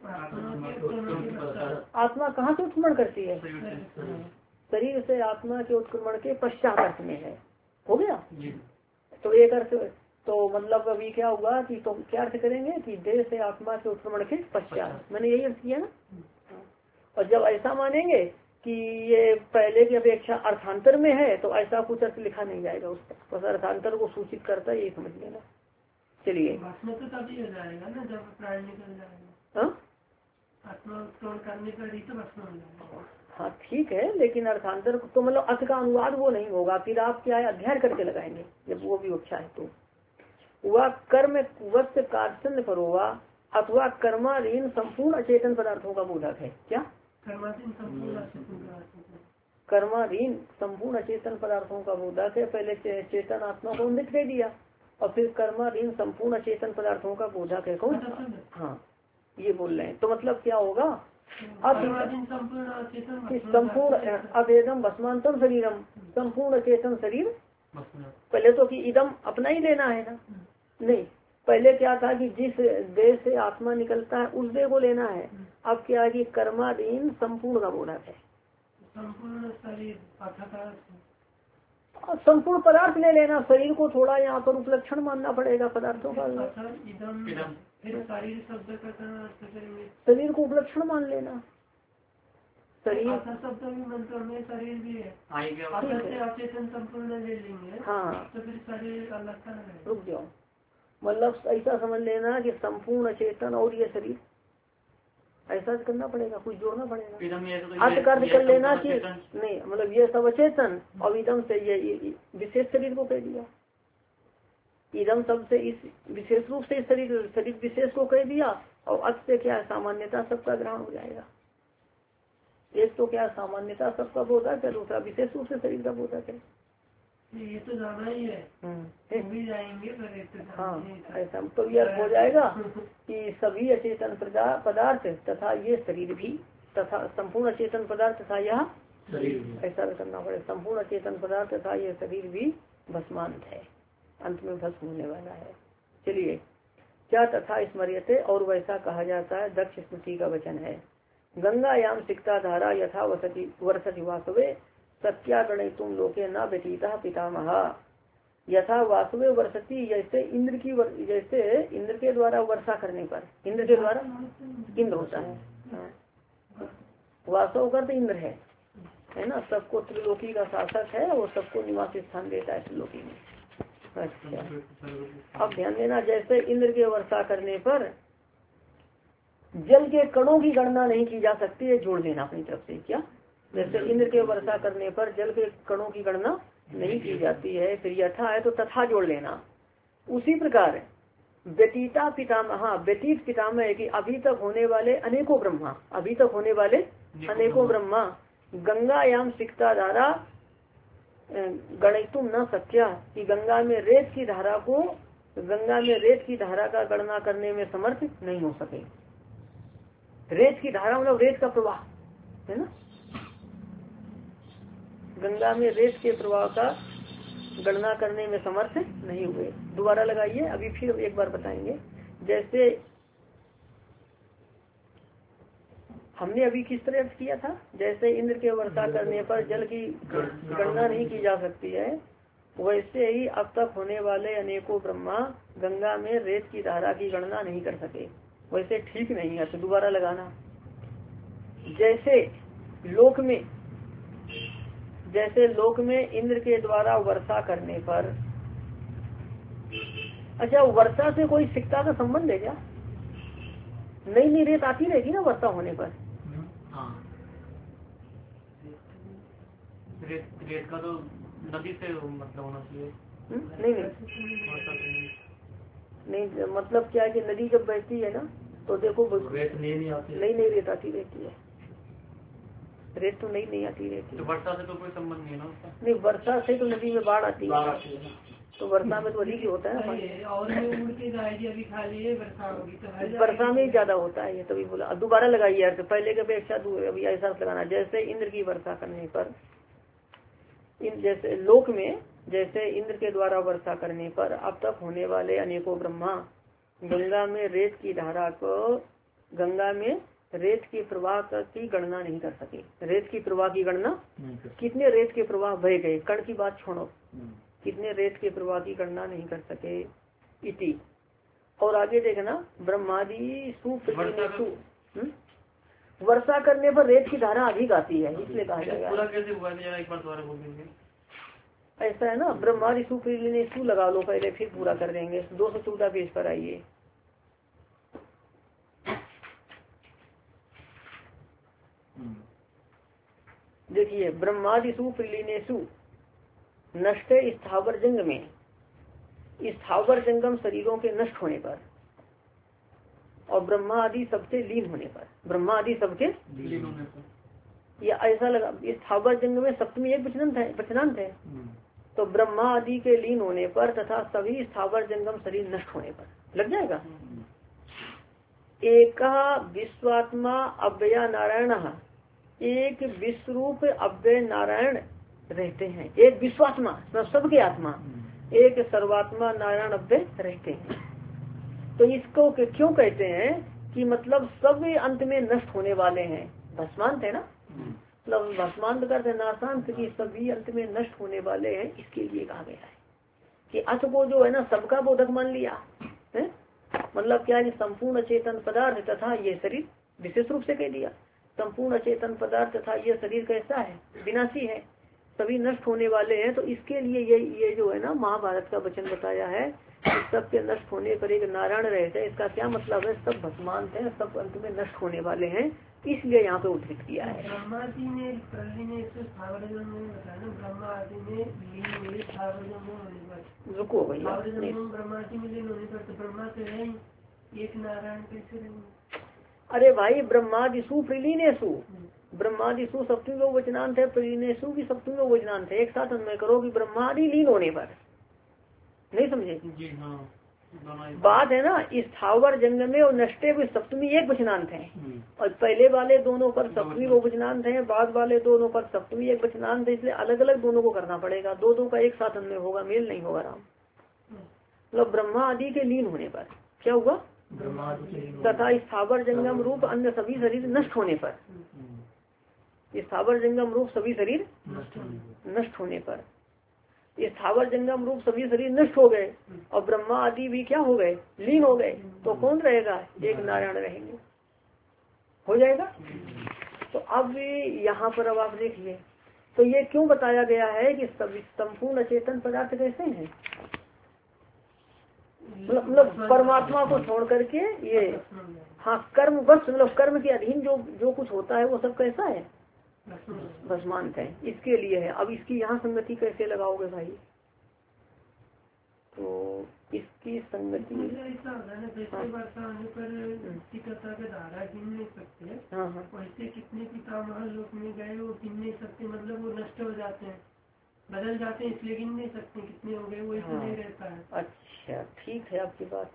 आत्मा कहाँ से उत्क्रमण करती है? शरीर से आत्मा के उत्क्रमण के पश्चात अर्थ में है। हो गया। तो एक अर्थ, तो मतलब अभी क्या हुआ कि तो क्या अर्थ करेंगे कि देह से आत्मा के उत्क्रमण के पश्चात, मैंने यही अर्थ किया ना। और जब ऐसा मानेंगे कि ये पहले की अपेक्षा अर्थांतर में है, तो ऐसा कुछ अर्थ लिखा नहीं जाएगा उसका, बस अर्थांतर को सूचित करता है, यही समझ लेना। चलिए तभी हो जाएगा ना जब प्राण निकल जाएगा, आत्मा करने पर ही तो भस्म हो जाएगा। हाँ ठीक है, लेकिन अर्थांतर तो मतलब अर्थ का अनुवाद वो नहीं होगा, फिर आप क्या है अध्ययन करके लगाएंगे जब वो भी अच्छा है। तो वह कर्म वस्त कार्य पर होगा, अथवा कर्माधीन संपूर्ण अचेतन पदार्थों का बोधक है। क्या कर्माधीन संपूर्ण अचेतन पदार्थों का बोधक है। पहले चेतन आत्मा को अमृत कह दिया, और फिर कर्माधीन संपूर्ण अचेतन पदार्थों का बोधक है कौन? हाँ ये बोल रहे हैं। तो मतलब क्या होगा, अब संपूर्ण अवेदम भस्मांतम शरीरम, संपूर्ण चेतन शरीर। पहले तो कि इदम अपना ही लेना है ना, नहीं, पहले क्या था कि जिस देह से आत्मा निकलता है उस देह को लेना है। अब क्या है कि कर्माधीन संपूर्ण का बोधक है, संपूर्ण शरीर संपूर्ण पदार्थ ले लेना। शरीर को थोड़ा यहाँ पर उपलक्षण मानना पड़ेगा पदार्थों का। शरीर को उपलक्षण मान लेना, शरीर शब्द भी मंत्र में शरीर भी है, अचेतन संपूर्ण ले लेंगे। हाँ तो फिर शरीर अलग का है। रुक जाओ, मतलब ऐसा समझ लेना कि संपूर्ण चेतन और ये शरीर, ऐसा करना पड़ेगा, कुछ जोड़ना पड़ेगा। अर्थ कर लेना कि नहीं, मतलब ये सब अचेतन और इदम से ये विशेष शरीर को कह दिया। इदम शब्द से इस विशेष रूप से शरीर विशेष को कह दिया, और अर्थ से क्या सामान्यता सबका ग्रहण हो जाएगा। एक तो क्या सामान्यता सबका बोधक है, दूसरा विशेष रूप से शरीर का बोधक है। ये तो जाना ही है, भी जाएंगे हाँ ऐसा तो यह हो जाएगा कि सभी अचेतन पदार्थ तथा ये शरीर भी, तथा संपूर्ण अचेतन पदार्थ तथा यह शरीर, ऐसा करना पड़ेगा। संपूर्ण अचेतन पदार्थ तथा ये शरीर भी भस्मांत है, अंत में भस्म होने वाला है। चलिए क्या तथा स्मर्यते, और वैसा कहा जाता है, दक्ष स्मृति का वचन है। गंगायाम सिक्ता धारा यथा वर्षति वासवे सत्यागणे तुम लोके न व्यतीता पितामह। यथा वासवे वर्षति, जैसे इंद्र की जैसे इंद्र के द्वारा वर्षा करने पर, इंद्र के द्वारा इंद्र होता है, वासव करते इंद्र है ना, सबको त्रिलोकी का शासक है और सबको निवास स्थान देता है त्रिलोकी में। अच्छा अब ध्यान देना, जैसे इंद्र के वर्षा करने पर जल के कणों की गणना नहीं की जा सकती है, जोड़ देना अपनी तरफ से। क्या, जैसे इंद्र के वर्षा करने पर जल के कणों की गणना नहीं की जाती है, फिर यथा है तो तथा जोड़ लेना। उसी प्रकार व्यतीता पितामह, व्यतीत पितामह है कि अभी तक होने वाले अनेकों ब्रह्मा, अभी तक होने वाले अनेकों ब्रह्मा। गंगायाम सिक्ता धारा गणितुम न सत्या, कि गंगा में रेत की धारा को, गंगा में रेत की धारा का गणना करने में समर्थ नहीं हो सके। रेत की धारा मतलब रेत का प्रवाह है ना, गंगा में रेत के प्रवाह का गणना करने में समर्थ नहीं हुए। दोबारा लगाइए, अभी फिर एक बार बताएंगे। जैसे हमने अभी किस तरह किया था, जैसे इंद्र के वर्षा करने पर जल की गणना नहीं की जा सकती है, वैसे ही अब तक होने वाले अनेकों ब्रह्मा गंगा में रेत की धारा की गणना नहीं कर सके। वैसे ठीक नहीं है, तो दोबारा लगाना। जैसे लोक में इंद्र के द्वारा वर्षा करने पर, अच्छा वर्षा से कोई सिक्ता का संबंध है क्या? नई रेत आती रहेगी ना वर्षा होने पर। रेत का तो नदी से मतलब होना चाहिए। नहीं नहीं मतलब क्या है कि नदी जब बहती है ना तो देखो रेत नहीं आती, नहीं रेत आती रहती है, रेत तो नहीं आती रहती तो वर्षा से तो कोई संबंध नहीं है ना उसका। नहीं, वर्षा से तो नदी में बाढ़ आती है, तो वर्षा में तो अधिक ही होता है ना, और उड़ के जाएगी, अभी खाली है वर्षा होगी तो वर्षा में ज्यादा होता है, ये तभी बोला। दोबारा लगाइए यार, पहले के अपेक्षा अभी ऐसा लगाना, जैसे इंद्र की वर्षा करने पर, जैसे लोक में जैसे इंद्र के द्वारा वर्षा करने पर अब तक होने वाले अनेकों ब्रह्मा गंगा में रेत की धारा को, गंगा में रेत के प्रवाह की गणना नहीं कर सके। रेत की प्रवाह की गणना, कितने रेत के प्रवाह बह गए, कण की बात छोड़ो, कितने रेत के प्रवाह की गणना नहीं कर सके इति। और आगे देखना, ब्रह्मादि सुप्रीनेसु, वर्षा करने पर रेत की धारा अधिक आती है, इसलिए कहा जाएगा। पूरा कैसे हुआ है, एक बार दोबारा बोल देंगे। ऐसा है ना, ब्रह्मादि सुप्रीनेसु लगा लो पहले, फिर पूरा कर देंगे। 214 पेज पर आइए। देखिए, ब्रह्मादिशु प्रीलिनेशु नष्टे स्थावर जंग में, स्थावर जंगम शरीरों के नष्ट होने पर, और ब्रह्मा आदि सबके लीन होने पर, ब्रह्मा आदि सबके लीन होने पर, या ऐसा लगा, स्थावर जंग में सप्तमी एक वचनांत है, तो ब्रह्मा आदि के लीन होने पर तथा सभी स्थावर जंगम शरीर नष्ट होने पर लग जाएगा। एक विश्वात्मा अव्यया नारायण, एक विश्वरूप अव्यय नारायण रहते हैं, एक विश्वात्मा सबके आत्मा, एक सर्वात्मा नारायण अव्यय रहते हैं। तो इसको क्यों कहते हैं कि मतलब सब अंत में नष्ट होने वाले हैं, भस्मांत है ना, मतलब भस्मांत करते नाशांत की सभी अंत में नष्ट होने वाले हैं, इसके लिए कहा गया है कि अथ को जो है ना सबका बोधक मान लिया है, मतलब क्या है कि संपूर्ण चेतन पदार्थ तथा ये शरीर, विशेष रूप से कह दिया संपूर्ण चेतन पदार्थ तथा ये शरीर कैसा है, विनाशी है, सभी नष्ट होने वाले हैं। तो इसके लिए ये जो है ना महाभारत का वचन बताया है कि सबके नष्ट होने पर एक नारायण रहते हैं। इसका क्या मतलब है, सब भस्मांत है, सब अंत में नष्ट होने वाले हैं, इसलिए यहाँ पे उद्धृत किया है। ब्रह्मा जी ने रुको भैया, ब्रह्मा जी में लीन होने पर तो ब्रह्मा से है एक नारायण कैसे रहेंगे। अरे भाई, ब्रह्मादिशु प्रीलिनेशु, ब्रह्मादिशु सप्तमी वचनांत है, प्रीलिनेशु भी सप्तमी वचनांत है, एक साथ अन्वय करो कि ब्रह्मादि लीन होने पर, नहीं समझे जी हाँ, बात है ना। स्थावर जंग में और नष्टे भी सप्तमी एक वचनांत है, और पहले वाले दोनों पर सप्तमी वचनांत है, बाद वाले दोनों पर सप्तमी एक वचनांत है, इसलिए अलग अलग दोनों को करना पड़ेगा, दो का एक साथ अन्वय होगा, मेल नहीं होगा राम। मतलब ब्रह्मा आदि के लीन होने पर क्या हुआ, तथा स्थावर जंगम रूप अन्य सभी शरीर नष्ट होने पर, स्थावर जंगम रूप सभी शरीर नष्ट होने पर, स्थावर जंगम रूप सभी शरीर नष्ट हो गए और ब्रह्मा आदि भी क्या हो गए, लीन हो गए, तो कौन रहेगा, एक नारायण रहेंगे, हो जाएगा। तो अब यहाँ पर अब आप देखिए, तो ये क्यों बताया गया है कि संपूर्ण चेतन पदार्थ कैसे हैं, मतलब परमात्मा को छोड़ करके ये, हाँ कर्म बस, मतलब कर्म के अधीन जो कुछ होता है वो सब कैसा है, भस्मांत है, इसके लिए है। अब इसकी यहाँ संगति कैसे लगाओगे भाई, तो इसकी संगति ऐसा होता है ना, जैसे वर्षा होने पर के धारा गिन नहीं सकते, हाँ, वैसे कितने पितामह लोक में गए वो गिन नहीं सकते, मतलब वो नष्ट हो जाते हैं, बदल जाते हैं, इसलिए गिन नहीं सकते कितने हो गए, वो ऐसे नहीं रहता है। अच्छा ठीक है आपकी बात,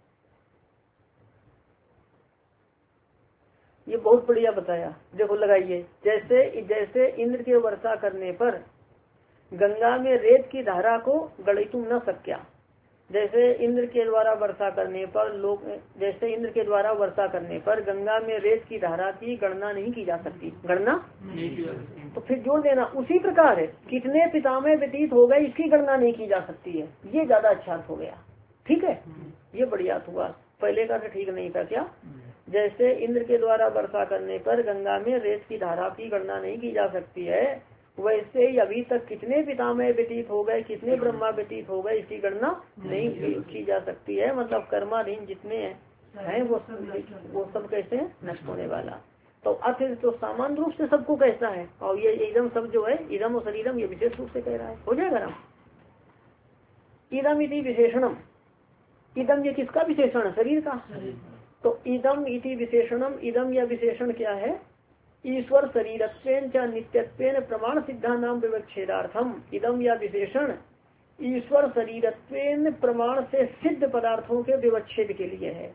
ये बहुत बढ़िया बताया। देखो लगाइए, जैसे इंद्र के वर्षा करने पर गंगा में रेत की धारा को गणितुम न सक्या, जैसे इंद्र के द्वारा वर्षा करने पर जैसे इंद्र के द्वारा वर्षा करने पर गंगा में रेत की धारा की गणना नहीं की जा सकती, गणना तो फिर जोड़ देना, उसी प्रकार है कितने पितामह व्यतीत हो गए इसकी गणना नहीं की जा सकती है, ये ज्यादा अच्छा हो गया, ठीक है, ये बढ़िया हुआ, पहले का तो ठीक नहीं था क्या। जैसे इंद्र के द्वारा वर्षा करने पर गंगा में रेत की धारा की गणना नहीं की जा सकती है, वैसे ही अभी तक कितने पितामह व्यतीत हो गए, कितने ब्रह्मा व्यतीत हो गए, इसकी गणना नहीं की जा सकती है। मतलब कर्माधीन जितने हैं वो सब कैसे नष्ट होने वाला। तो अर्थ तो सामान्य रूप से सबको कैसा है, और ये इदम सब जो है, इदम और शरीरम, ये विशेष रूप से कह रहा है, हो जाएगा ना। इदम इति विशेषणम, इदम ये किसका विशेषण है? शरीर का। तो इदम इति विशेषणम, इदम या विशेषण क्या है? ईश्वर शरीरत्वेन च नित्यत्वेन प्रमाण सिद्धा नाम विवक्षेदार्थम। इदम या विशेषण ईश्वर शरीरत्वेन प्रमाण से सिद्ध पदार्थों के विवच्छेद के लिए है।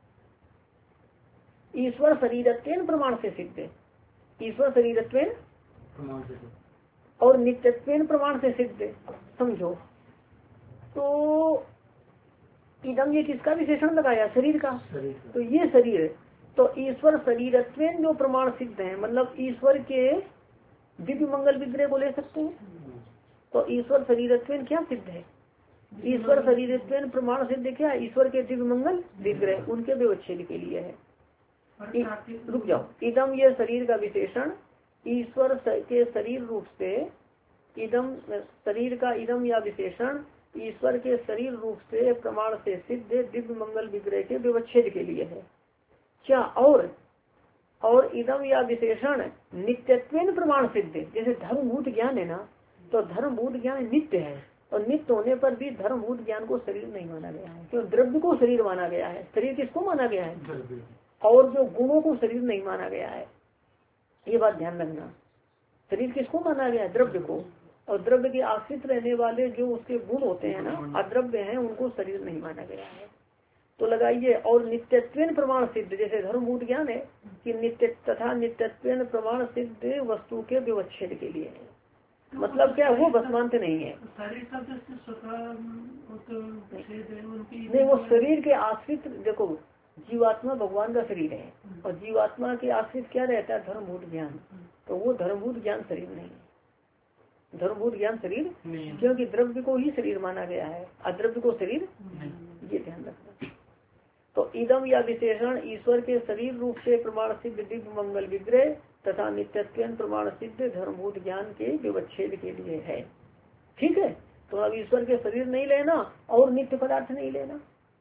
ईश्वर शरीरत्वेन प्रमाण से सिद्ध, ईश्वर शरीरत्वेन और नित्यत्वेन प्रमाण से सिद्ध, समझो। तो इदम ये किसका विशेषण लगाया? शरीर का। तो ये शरीर, तो ईश्वर शरीरत्वेन जो प्रमाण सिद्ध है, मतलब ईश्वर के दिव्य मंगल विग्रह को ले सकते हैं। तो ईश्वर शरीरत्वेन क्या सिद्ध है? ईश्वर शरीरत्वेन प्रमाण सिद्ध क्या? ईश्वर के दिव्य मंगल विग्रह, उनके विवच्छेद के लिए है। रुक जाओ, इदम ये शरीर का विशेषण ईश्वर के शरीर रूप से, इदम शरीर का इदम या विशेषण ईश्वर के शरीर रूप से प्रमाण से सिद्ध दिव्य मंगल विग्रह के विवच्छेद के लिए है क्या? और इदम या विशेषण नित्यत्वेन प्रमाण सिद्ध, जैसे धर्मभूत ज्ञान है ना, तो धर्मभूत ज्ञान नित्य है, और नित्य होने पर भी धर्मभूत ज्ञान को शरीर नहीं माना गया है, क्यों? द्रव्य को शरीर माना गया है। शरीर किसको माना गया है? और जो गुणों को शरीर नहीं माना गया है, ये बात ध्यान रखना। शरीर किसको माना गया है? द्रव्य को। और द्रव्य के आश्रित रहने वाले जो उसके गुण होते हैं ना, अद्रव्य हैं, उनको शरीर नहीं माना गया है। तो लगाइए, और नित्यत्वेन प्रमाण सिद्ध, जैसे धर्मभूत ज्ञान है कि नित्य तथा नित्यत्वेन प्रमाण सिद्ध वस्तु के विवच्छेद के लिए है। मतलब क्या? वो भस्मांत नहीं है। नहीं, वो शरीर के आश्रित, देखो जीवात्मा भगवान का शरीर है, और जीवात्मा के आश्रित क्या रहता है? धर्मभूत ज्ञान। तो वो धर्मभूत ज्ञान शरीर नहीं है। धर्मभूत ज्ञान शरीर, क्योंकि द्रव्य को ही शरीर माना गया है, अद्रव्य को शरीर, ये ध्यान रखना। तो इदम या विशेषण ईश्वर के शरीर रूप से प्रमाण सिद्ध दिव्य मंगल विग्रह तथा नित्यत्वेन प्रमाण सिद्ध धर्मभूत ज्ञान के विवच्छेद के लिए है। ठीक है, तो अब ईश्वर के शरीर नहीं लेना और नित्य पदार्थ नहीं लेना।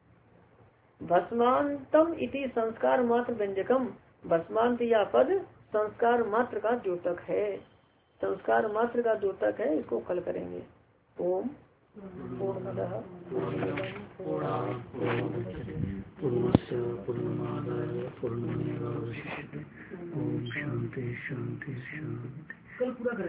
भस्मांतम इति संस्कार मात्र व्यंजकम, भस्मांत या पद संस्कार मात्र का द्योतक है, संस्कार मात्र का द्योतक है। इसको कल करेंगे। ओम पूर्णमदः पूर्णस्य पूर्णमादाय पूर्णमेवावशिष्यते। ओम शांति शांति शांति। कल पूरा